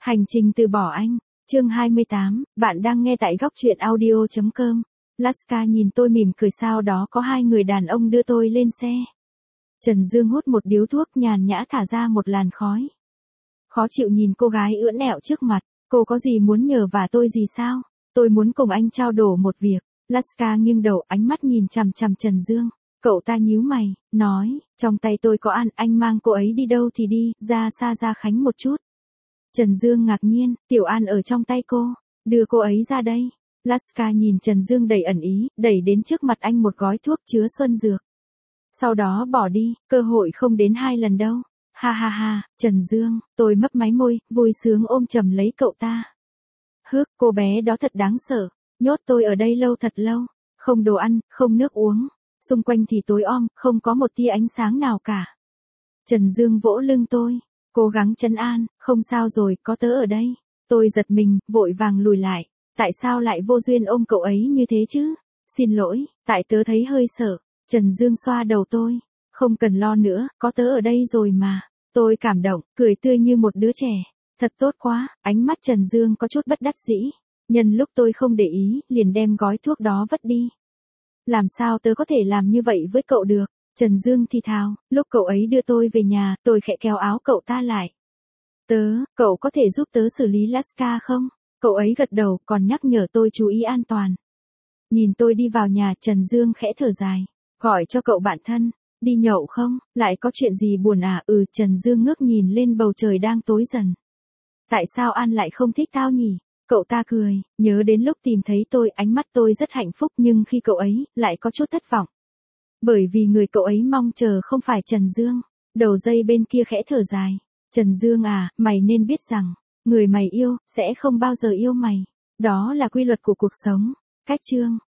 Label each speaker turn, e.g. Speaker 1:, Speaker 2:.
Speaker 1: Hành trình từ bỏ anh, chương 28, bạn đang nghe tại góc truyện audio.com. Laska nhìn tôi mỉm cười, sau đó có hai người đàn ông đưa tôi lên xe. Trần Dương hút một điếu thuốc nhàn nhã thả ra một làn khói. Khó chịu nhìn cô gái ưỡn ẹo trước mặt, cô có gì muốn nhờ vả tôi gì sao? Tôi muốn cùng anh trao đổi một việc. Laska nghiêng đầu, ánh mắt nhìn chằm chằm Trần Dương. Cậu ta nhíu mày, nói, trong tay tôi có An, anh mang cô ấy đi đâu thì đi, ra xa Gia Khánh một chút. Trần Dương ngạc nhiên, Tiểu An ở trong tay cô, đưa cô ấy ra đây. Laska nhìn Trần Dương đầy ẩn ý, đẩy đến trước mặt anh một gói thuốc chứa xuân dược. Sau đó bỏ đi, cơ hội không đến hai lần đâu. Ha ha ha, Trần Dương, tôi mấp máy môi, vui sướng ôm chầm lấy cậu ta. Hước, cô bé đó thật đáng sợ, nhốt tôi ở đây lâu thật lâu, không đồ ăn, không nước uống, xung quanh thì tối om, không có một tia ánh sáng nào cả. Trần Dương vỗ lưng tôi, cố gắng trấn an, không sao rồi, có tớ ở đây. Tôi giật mình, vội vàng lùi lại, tại sao lại vô duyên ôm cậu ấy như thế chứ? Xin lỗi, tại tớ thấy hơi sợ. Trần Dương xoa đầu tôi, không cần lo nữa, có tớ ở đây rồi mà. Tôi cảm động, cười tươi như một đứa trẻ. Thật tốt quá, ánh mắt Trần Dương có chút bất đắc dĩ. Nhân lúc tôi không để ý, liền đem gói thuốc đó vứt đi. Làm sao tớ có thể làm như vậy với cậu được? Trần Dương thì thào, lúc cậu ấy đưa tôi về nhà, tôi khẽ kéo áo cậu ta lại. Cậu có thể giúp tớ xử lý Laska không? Cậu ấy gật đầu, còn nhắc nhở tôi chú ý an toàn. Nhìn tôi đi vào nhà, Trần Dương khẽ thở dài. Gọi cho cậu bạn thân, đi nhậu không? Lại có chuyện gì buồn à? Trần Dương ngước nhìn lên bầu trời đang tối dần. Tại sao An lại không thích tao nhỉ? Cậu ta cười, nhớ đến lúc tìm thấy tôi, ánh mắt tôi rất hạnh phúc, nhưng khi cậu ấy, lại có chút thất vọng. Bởi vì người cậu ấy mong chờ không phải Trần Dương. Đầu dây bên kia khẽ thở dài. Trần Dương à, mày nên biết rằng, người mày yêu, sẽ không bao giờ yêu mày. Đó là quy luật của cuộc sống. Cách chương.